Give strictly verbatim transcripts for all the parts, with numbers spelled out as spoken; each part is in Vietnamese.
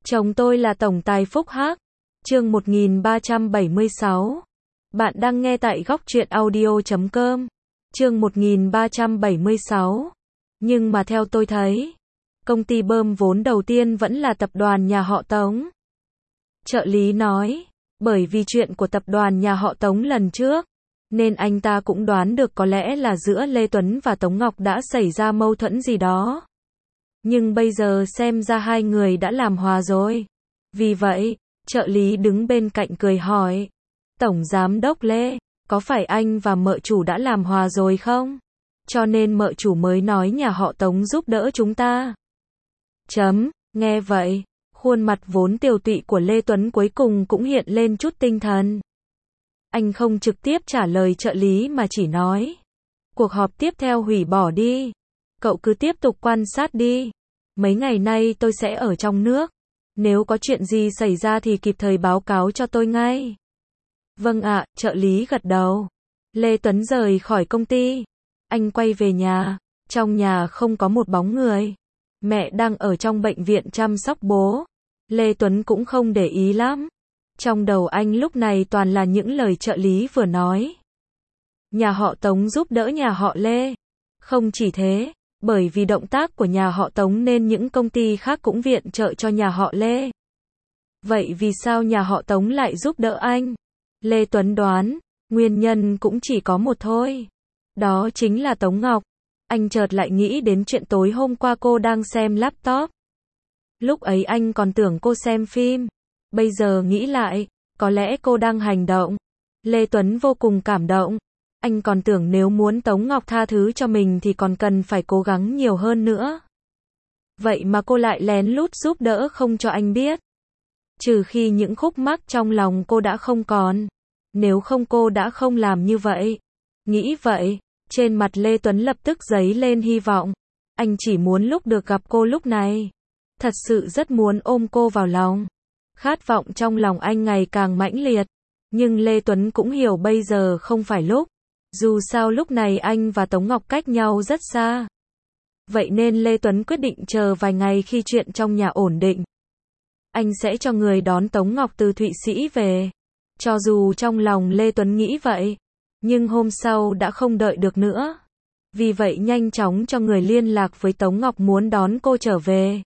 Chồng tôi là tổng tài Phúc Hắc. Chương một nghìn ba trăm bảy mươi sáu. Bạn đang nghe tại góc truyện audio chấm com. Chương một nghìn ba trăm bảy mươi sáu. Nhưng mà theo tôi thấy, công ty bơm vốn đầu tiên vẫn là tập đoàn nhà họ Tống. Trợ lý nói, bởi vì chuyện của tập đoàn nhà họ Tống lần trước, nên anh ta cũng đoán được có lẽ là giữa Lê Tuấn và Tống Ngọc đã xảy ra mâu thuẫn gì đó. Nhưng bây giờ xem ra hai người đã làm hòa rồi. Vì vậy, trợ lý đứng bên cạnh cười hỏi, Tổng Giám đốc Lê, có phải anh và mợ chủ đã làm hòa rồi không? Cho nên mợ chủ mới nói nhà họ Tống giúp đỡ chúng ta. Chấm, nghe vậy, khuôn mặt vốn tiều tụy của Lê Tuấn cuối cùng cũng hiện lên chút tinh thần. Anh không trực tiếp trả lời trợ lý mà chỉ nói, cuộc họp tiếp theo hủy bỏ đi. Cậu cứ tiếp tục quan sát đi. Mấy ngày nay tôi sẽ ở trong nước. Nếu có chuyện gì xảy ra thì kịp thời báo cáo cho tôi ngay. Vâng ạ, trợ lý gật đầu. Lê Tuấn rời khỏi công ty. Anh quay về nhà. Trong nhà không có một bóng người. Mẹ đang ở trong bệnh viện chăm sóc bố. Lê Tuấn cũng không để ý lắm. Trong đầu anh lúc này toàn là những lời trợ lý vừa nói. Nhà họ Tống giúp đỡ nhà họ Lê. Không chỉ thế, bởi vì động tác của nhà họ Tống nên những công ty khác cũng viện trợ cho nhà họ Lê. Vậy vì sao nhà họ Tống lại giúp đỡ anh? Lê Tuấn đoán, nguyên nhân cũng chỉ có một thôi. Đó chính là Tống Ngọc. Anh chợt lại nghĩ đến chuyện tối hôm qua cô đang xem laptop. Lúc ấy anh còn tưởng cô xem phim. Bây giờ nghĩ lại, có lẽ cô đang hành động. Lê Tuấn vô cùng cảm động. Anh còn tưởng nếu muốn Tống Ngọc tha thứ cho mình thì còn cần phải cố gắng nhiều hơn nữa. Vậy mà cô lại lén lút giúp đỡ không cho anh biết. Trừ khi những khúc mắc trong lòng cô đã không còn. Nếu không cô đã không làm như vậy. Nghĩ vậy, trên mặt Lê Tuấn lập tức dấy lên hy vọng. Anh chỉ muốn lúc được gặp cô lúc này. Thật sự rất muốn ôm cô vào lòng. Khát vọng trong lòng anh ngày càng mãnh liệt. Nhưng Lê Tuấn cũng hiểu bây giờ không phải lúc. Dù sao lúc này anh và Tống Ngọc cách nhau rất xa. Vậy nên Lê Tuấn quyết định chờ vài ngày khi chuyện trong nhà ổn định. Anh sẽ cho người đón Tống Ngọc từ Thụy Sĩ về. Cho dù trong lòng Lê Tuấn nghĩ vậy, nhưng hôm sau đã không đợi được nữa. Vì vậy nhanh chóng cho người liên lạc với Tống Ngọc muốn đón cô trở về.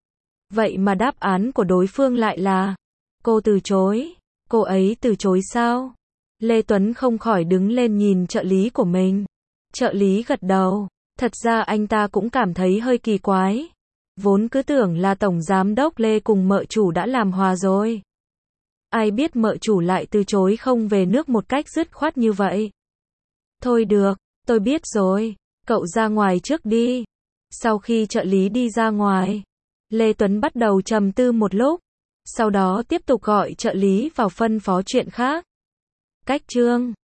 Vậy mà đáp án của đối phương lại là, cô từ chối. Cô ấy từ chối sao? Lê Tuấn không khỏi đứng lên nhìn trợ lý của mình. Trợ lý gật đầu. Thật ra anh ta cũng cảm thấy hơi kỳ quái. Vốn cứ tưởng là Tổng Giám đốc Lê cùng mợ chủ đã làm hòa rồi. Ai biết mợ chủ lại từ chối không về nước một cách dứt khoát như vậy. Thôi được, tôi biết rồi. Cậu ra ngoài trước đi. Sau khi trợ lý đi ra ngoài, Lê Tuấn bắt đầu trầm tư một lúc. Sau đó tiếp tục gọi trợ lý vào phân phó chuyện khác. Cách chương